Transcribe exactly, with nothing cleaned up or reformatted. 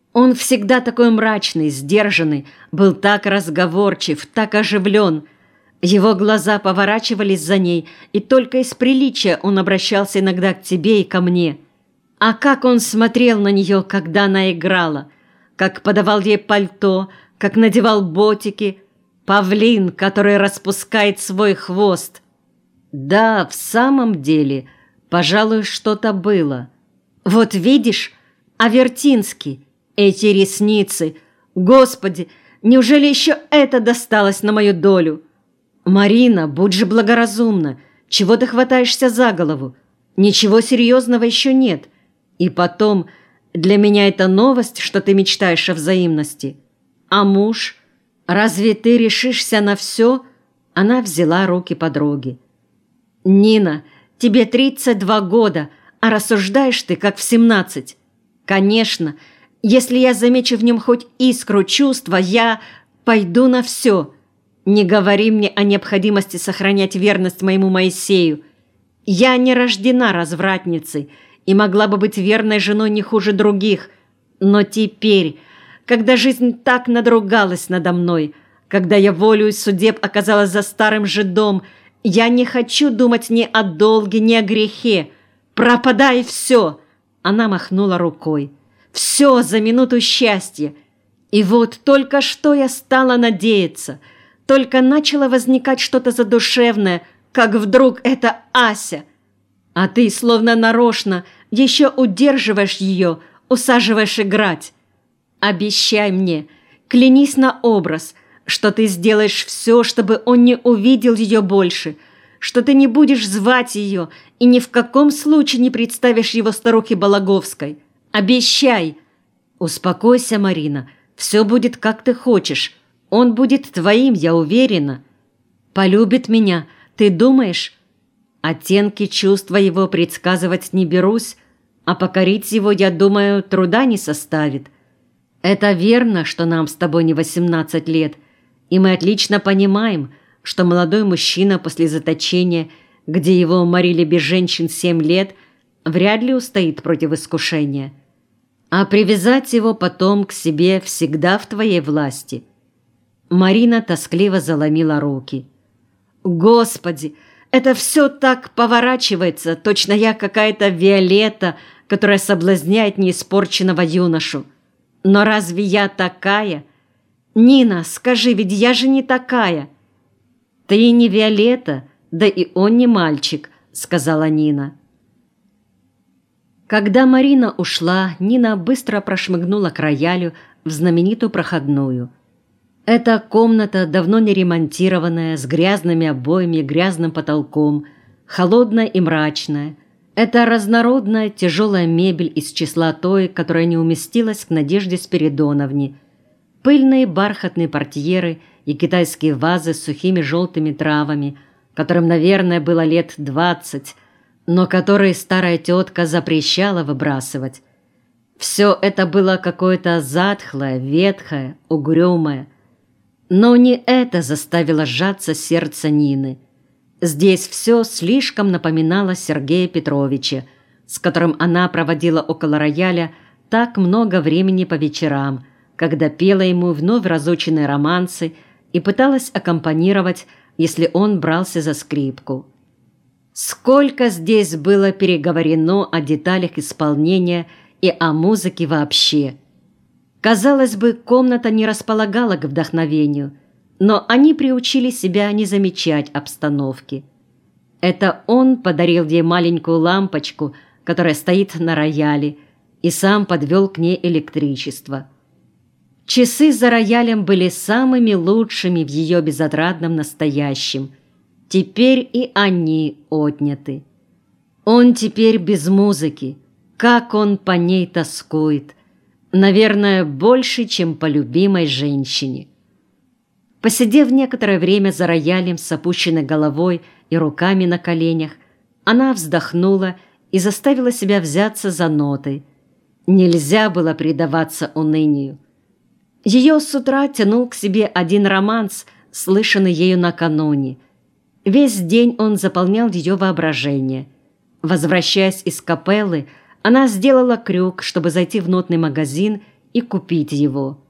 Он всегда такой мрачный, сдержанный, был так разговорчив, так оживлен. Его глаза поворачивались за ней, и только из приличия он обращался иногда к тебе и ко мне. А как он смотрел на нее, когда она играла, как подавал ей пальто, как надевал ботики, павлин, который распускает свой хвост. Да, в самом деле, пожалуй, что-то было. Вот видишь, Авертинский, эти ресницы, Господи, неужели еще это досталось на мою долю? Марина, будь же благоразумна, чего ты хватаешься за голову? Ничего серьезного еще нет. И потом, для меня это новость, что ты мечтаешь о взаимности. А муж? Разве ты решишься на все? Она взяла руки подруги. Нина, тебе тридцать два года, а рассуждаешь ты, как в семнадцать. Конечно, если я замечу в нем хоть искру чувства, я пойду на все. Не говори мне о необходимости сохранять верность моему Моисею. Я не рождена развратницей и могла бы быть верной женой не хуже других. Но теперь, когда жизнь так надругалась надо мной, когда я волею судеб оказалась за старым жидом, я не хочу думать ни о долге, ни о грехе. Пропадай все!» Она махнула рукой. «Все за минуту счастья. И вот только что я стала надеяться, только начало возникать что-то задушевное, как вдруг это Ася. А ты, словно нарочно, еще удерживаешь ее, усаживаешь играть. Обещай мне, клянись на образ, что ты сделаешь все, чтобы он не увидел ее больше, что ты не будешь звать ее и ни в каком случае не представишь его старухе Балаговской. Обещай!» «Успокойся, Марина, все будет, как ты хочешь. Он будет твоим, я уверена. Полюбит меня, ты думаешь? Оттенки чувства его предсказывать не берусь, а покорить его, я думаю, труда не составит. Это верно, что нам с тобой не восемнадцать лет, и мы отлично понимаем, что молодой мужчина после заточения, где его морили без женщин семь лет, вряд ли устоит против искушения. А привязать его потом к себе всегда в твоей власти». Марина тоскливо заломила руки. «Господи, это все так поворачивается, точно я какая-то Виолетта, которая соблазняет неиспорченного юношу. Но разве я такая? Нина, скажи, ведь я же не такая». «Ты не Виолетта, да и он не мальчик», — сказала Нина. Когда Марина ушла, Нина быстро прошмыгнула к роялю в знаменитую проходную. Эта комната, давно не ремонтированная, с грязными обоями и грязным потолком, холодная и мрачная. Это разнородная тяжелая мебель из числа той, которая не уместилась к Надежде Спиридоновне. Пыльные бархатные портьеры и китайские вазы с сухими желтыми травами, которым, наверное, было лет двадцать, но которые старая тетка запрещала выбрасывать. Все это было какое-то затхлое, ветхое, угрюмое. Но не это заставило сжаться сердце Нины. Здесь все слишком напоминало Сергея Петровича, с которым она проводила около рояля так много времени по вечерам, когда пела ему вновь разученные романсы и пыталась аккомпанировать, если он брался за скрипку. Сколько здесь было переговорено о деталях исполнения и о музыке вообще. Казалось бы, комната не располагала к вдохновению, но они приучили себя не замечать обстановки. Это он подарил ей маленькую лампочку, которая стоит на рояле, и сам подвел к ней электричество. Часы за роялем были самыми лучшими в ее безотрадном настоящем. Теперь и они отняты. Он теперь без музыки. Как он по ней тоскует. Наверное, больше, чем по любимой женщине. Посидев некоторое время за роялем с опущенной головой и руками на коленях, она вздохнула и заставила себя взяться за ноты. Нельзя было предаваться унынию. Ее с утра тянул к себе один романс, слышанный ею накануне. Весь день он заполнял ее воображение. Возвращаясь из капеллы, она сделала крюк, чтобы зайти в нотный магазин и купить его.